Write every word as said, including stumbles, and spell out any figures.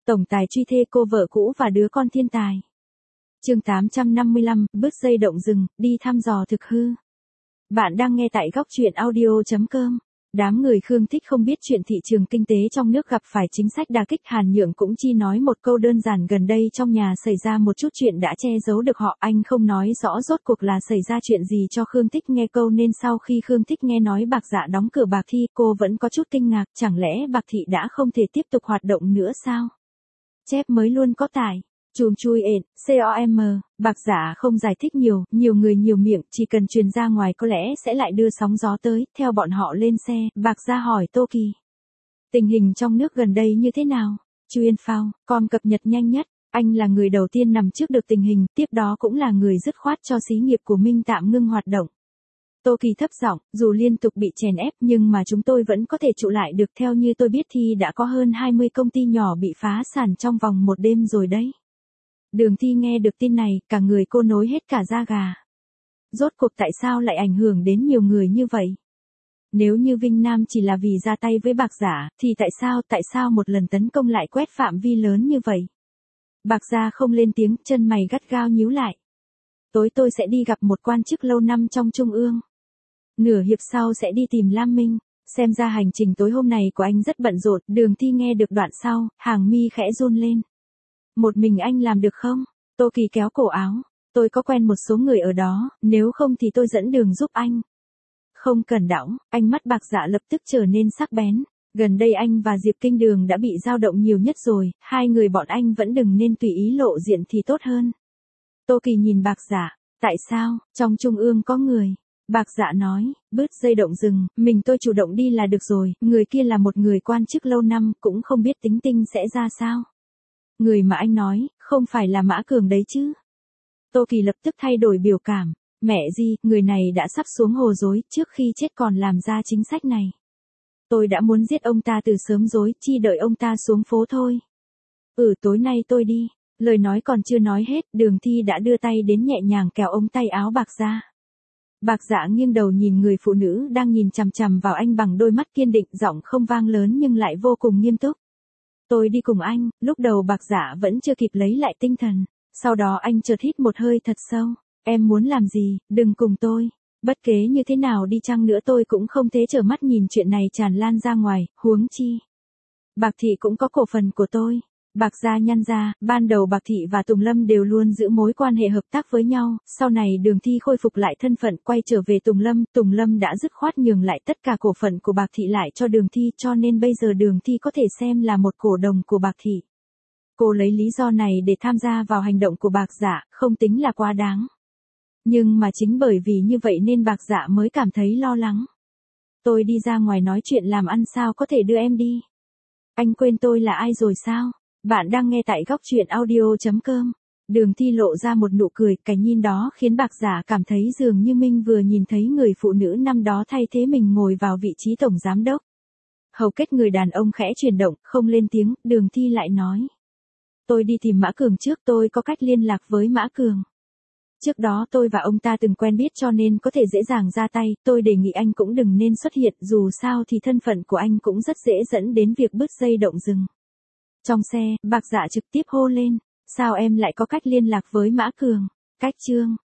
Tổng tài truy thê cô vợ cũ và đứa con thiên tài. Chương tám trăm năm mươi lăm, bứt dây động rừng, đi thăm dò thực hư. Bạn đang nghe tại góc truyện audio chấm com. Đám người Khương Thích không biết chuyện thị trường kinh tế trong nước gặp phải chính sách đả kích, Hàn Nhượng cũng chỉ nói một câu đơn giản: gần đây trong nhà xảy ra một chút chuyện đã che giấu được họ. Anh không nói rõ rốt cuộc là xảy ra chuyện gì cho Khương Thích nghe câu, nên sau khi Khương Thích nghe nói Bạc Dạ đóng cửa Bạc Thi, cô vẫn có chút kinh ngạc, chẳng lẽ Bạc Thị đã không thể tiếp tục hoạt động nữa sao? Chép mới luôn có tải. Chùm chui ện, com, Bạc Dạ không giải thích nhiều, nhiều người nhiều miệng, chỉ cần truyền ra ngoài có lẽ sẽ lại đưa sóng gió tới. Theo bọn họ lên xe, Bạc Dạ hỏi Tô Kỳ: tình hình trong nước gần đây như thế nào? Chuyên phao, com cập nhật nhanh nhất. Anh là người đầu tiên nắm trước được tình hình, tiếp đó cũng là người dứt khoát cho xí nghiệp của Minh tạm ngưng hoạt động. Tô Kỳ thấp giọng: dù liên tục bị chèn ép nhưng mà chúng tôi vẫn có thể trụ lại được. Theo như tôi biết thì đã có hơn hai mươi công ty nhỏ bị phá sản trong vòng một đêm rồi đấy. Đường Thi nghe được tin này, cả người cô nối hết cả da gà. Rốt cuộc tại sao lại ảnh hưởng đến nhiều người như vậy? Nếu như Vinh Nam chỉ là vì ra tay với Bạc Dạ, thì tại sao, tại sao một lần tấn công lại quét phạm vi lớn như vậy? Bạc Dạ không lên tiếng, chân mày gắt gao nhíu lại. Tối tôi sẽ đi gặp một quan chức lâu năm trong Trung ương. Nửa hiệp sau sẽ đi tìm Lam Minh. Xem ra hành trình tối hôm này của anh rất bận rộn. Đường Thi nghe được đoạn sau, hàng mi khẽ run lên. Một mình anh làm được không? Tô Kỳ kéo cổ áo. Tôi có quen một số người ở đó, nếu không thì tôi dẫn đường giúp anh. Không cần đõng, ánh mắt Bạc Dạ lập tức trở nên sắc bén. Gần đây anh và Diệp Kinh Đường đã bị dao động nhiều nhất rồi, hai người bọn anh vẫn đừng nên tùy ý lộ diện thì tốt hơn. Tô Kỳ nhìn Bạc Dạ. Tại sao? Trong Trung ương có người. Bạc Dạ nói: bứt dây động rừng, mình tôi chủ động đi là được rồi, người kia là một người quan chức lâu năm, cũng không biết tính tình sẽ ra sao. Người mà anh nói, không phải là Mã Cường đấy chứ? Tô Kỳ lập tức thay đổi biểu cảm. Mẹ gì, người này đã sắp xuống hồ dối, trước khi chết còn làm ra chính sách này. Tôi đã muốn giết ông ta từ sớm rồi, chỉ đợi ông ta xuống phố thôi. Ừ, tối nay tôi đi. Lời nói còn chưa nói hết, Đường Thi đã đưa tay đến nhẹ nhàng kéo ống tay áo Bạc Dạ. Bạc Dạ nghiêng đầu nhìn người phụ nữ đang nhìn chằm chằm vào anh bằng đôi mắt kiên định, giọng không vang lớn nhưng lại vô cùng nghiêm túc. Tôi đi cùng anh. Lúc đầu Bạc Dạ vẫn chưa kịp lấy lại tinh thần. Sau đó anh chợt hít một hơi thật sâu. Em muốn làm gì, đừng cùng tôi. Bất kể như thế nào đi chăng nữa tôi cũng không thể trở mắt nhìn chuyện này tràn lan ra ngoài, huống chi Bạc Thị cũng có cổ phần của tôi. Bạc Dạ nhăn ra, ban đầu Bạc Thị và Tùng Lâm đều luôn giữ mối quan hệ hợp tác với nhau, sau này Đường Thi khôi phục lại thân phận quay trở về Tùng Lâm, Tùng Lâm đã dứt khoát nhường lại tất cả cổ phần của Bạc Thị lại cho Đường Thi, cho nên bây giờ Đường Thi có thể xem là một cổ đông của Bạc Thị. Cô lấy lý do này để tham gia vào hành động của Bạc Dạ, không tính là quá đáng. Nhưng mà chính bởi vì như vậy nên Bạc Dạ mới cảm thấy lo lắng. Tôi đi ra ngoài nói chuyện làm ăn sao có thể đưa em đi? Anh quên tôi là ai rồi sao? Bạn đang nghe tại góc truyện audio chấm com. Đường Thi lộ ra một nụ cười, cái nhìn đó khiến Bạc Dạ cảm thấy dường như mình vừa nhìn thấy người phụ nữ năm đó thay thế mình ngồi vào vị trí tổng giám đốc. Hầu kết người đàn ông khẽ chuyển động, không lên tiếng, Đường Thi lại nói. Tôi đi tìm Mã Cường trước, tôi có cách liên lạc với Mã Cường. Trước đó tôi và ông ta từng quen biết cho nên có thể dễ dàng ra tay, tôi đề nghị anh cũng đừng nên xuất hiện, dù sao thì thân phận của anh cũng rất dễ dẫn đến việc bứt dây động rừng. Trong xe, Bạc Dạ trực tiếp hô lên. Sao em lại có cách liên lạc với Mã Cường? Cách chương